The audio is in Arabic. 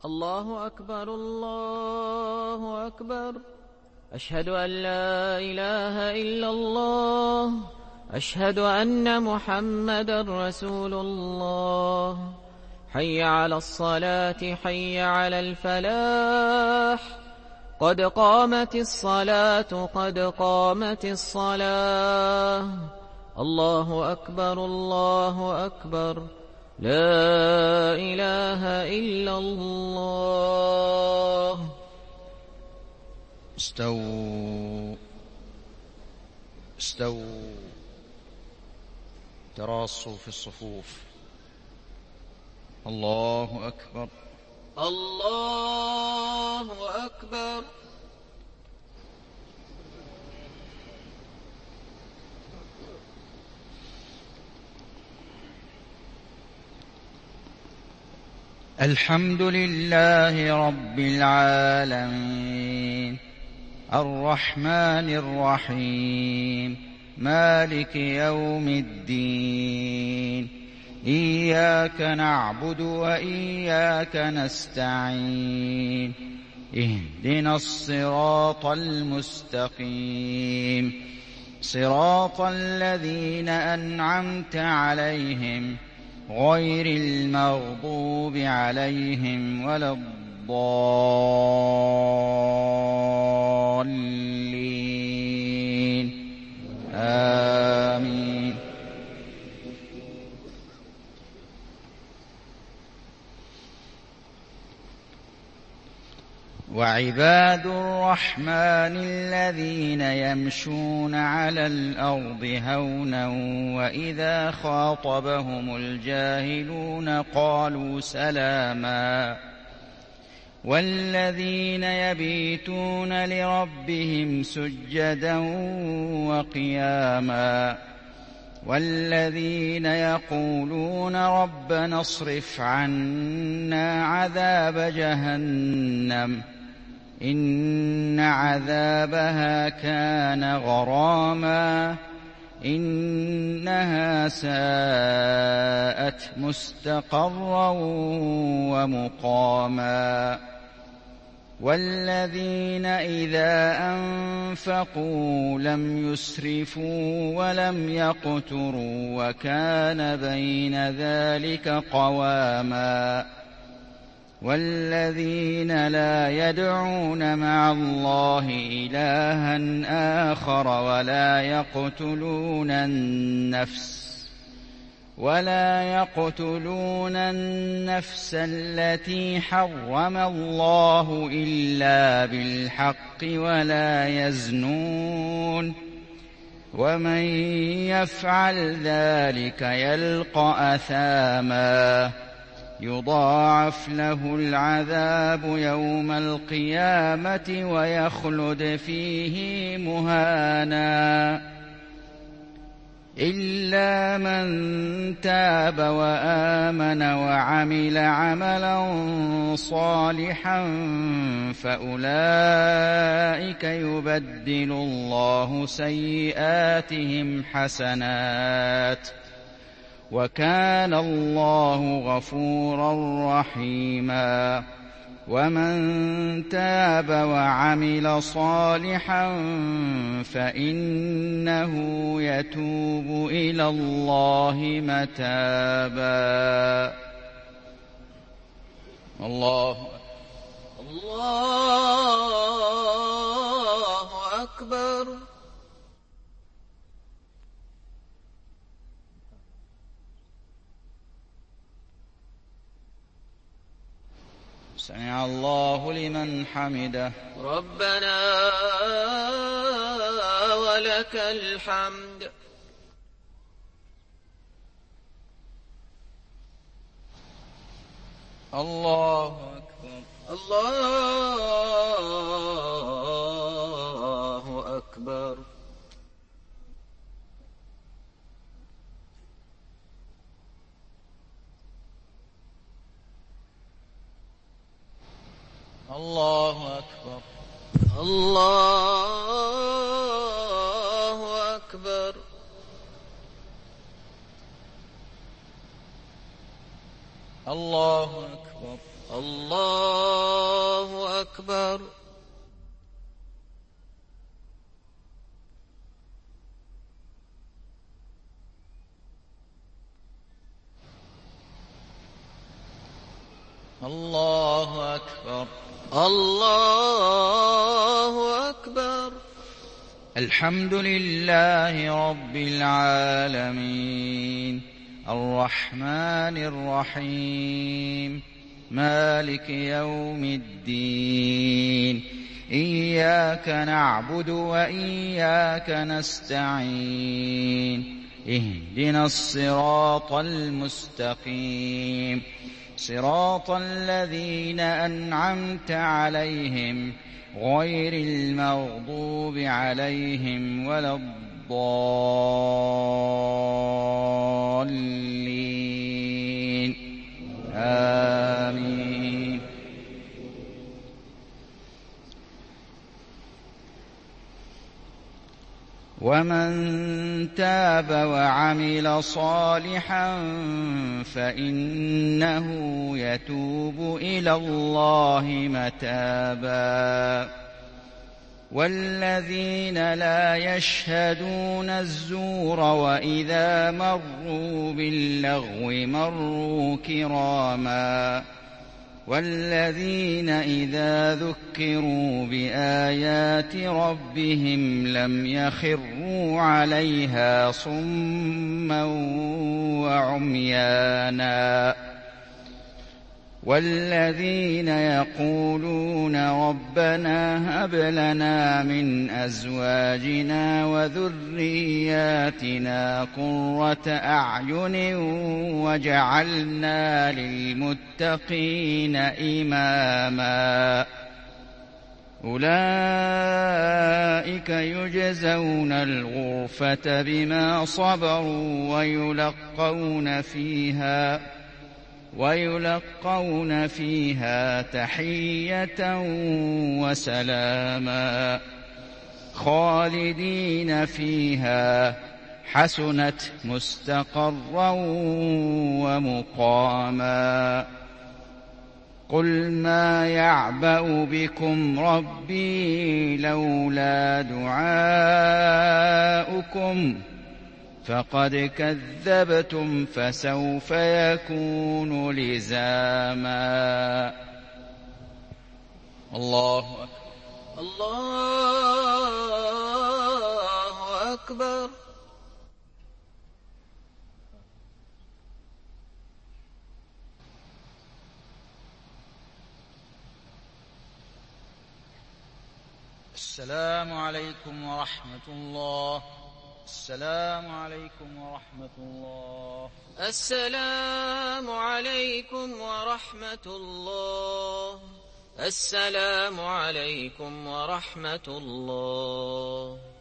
الله أكبر الله أكبر. أشهد أن لا إله إلا الله. أشهد أن محمدا رسول الله. حي على الصلاة حي على الفلاح. قد قامت الصلاة قد قامت الصلاة. الله أكبر الله أكبر. لا إله إلا الله. استووا استووا، تراصوا في الصفوف. الله أكبر الله أكبر. الحمد لله رب العالمين، الرحمن الرحيم، مالك يوم الدين. إياك نعبد وإياك نستعين، اهدنا الصراط المستقيم، صراط الذين أنعمت عليهم غير المغضوب عليهم ولا الضالين. آمين. وعباد الرحمن الذين يمشون على الأرض هونا وإذا خاطبهم الجاهلون قالوا سلاما. والذين يبيتون لربهم سجدا وقياما. والذين يقولون ربنا اصرف عنا عذاب جهنم إن عذابها كان غراما إنها ساءت مستقرا ومقاما. والذين إذا أنفقوا لم يسرفوا ولم يقتروا وكان بين ذلك قواما. والذين لا يدعون مع الله إلها آخر ولا يقتلون النفس التي حرم الله إلا بالحق ولا يزنون. ومن يفعل ذلك يلقى أثاما يضاعف له العذاب يوم القيامة ويخلد فيه مهانا إلا من تاب وآمن وعمل عملا صالحا فأولئك يبدل الله سيئاتهم حسنات وكان الله غفورا رحيما. ومن تاب وعمل صالحا فإنه يتوب إلى الله متابا. الله أكبر. سمع الله لمن حمده. ربنا ولك الحمد. الله أكبر الله أكبر. الله أكبر الله أكبر. الله أكبر. الله أكبر. الله أكبر. الله أكبر. الحمد لله رب العالمين الرحمن الرحيم مالك يوم الدين إياك نعبد وإياك نستعين اهدنا الصراط المستقيم صراط الذين أنعمت عليهم غير المغضوب عليهم ولا الضالين آمين. ومن تاب وعمل صالحا فإنه يتوب إلى الله متابا والذين لا يشهدون الزور وإذا مروا باللغو مروا كراما والذين إذا ذكروا بآيات ربهم لم يخروا عليها صما وعميانا والذين يقولون ربنا هب لنا من أزواجنا وذرياتنا قرة أعين وجعلنا للمتقين إماما أولئك يجزون الغرفة بما صبروا ويلقون فيها تحية وسلاما خالدين فيها حسنت مستقرا ومقاما قل ما يعبأ بكم ربي لولا دعاؤكم فقد كذبتم فسوف يكون لزاما. الله أكبر. الله أكبر. السلام عليكم ورحمة الله. السلام عليكم ورحمة الله. السلام عليكم ورحمة الله. السلام عليكم ورحمة الله.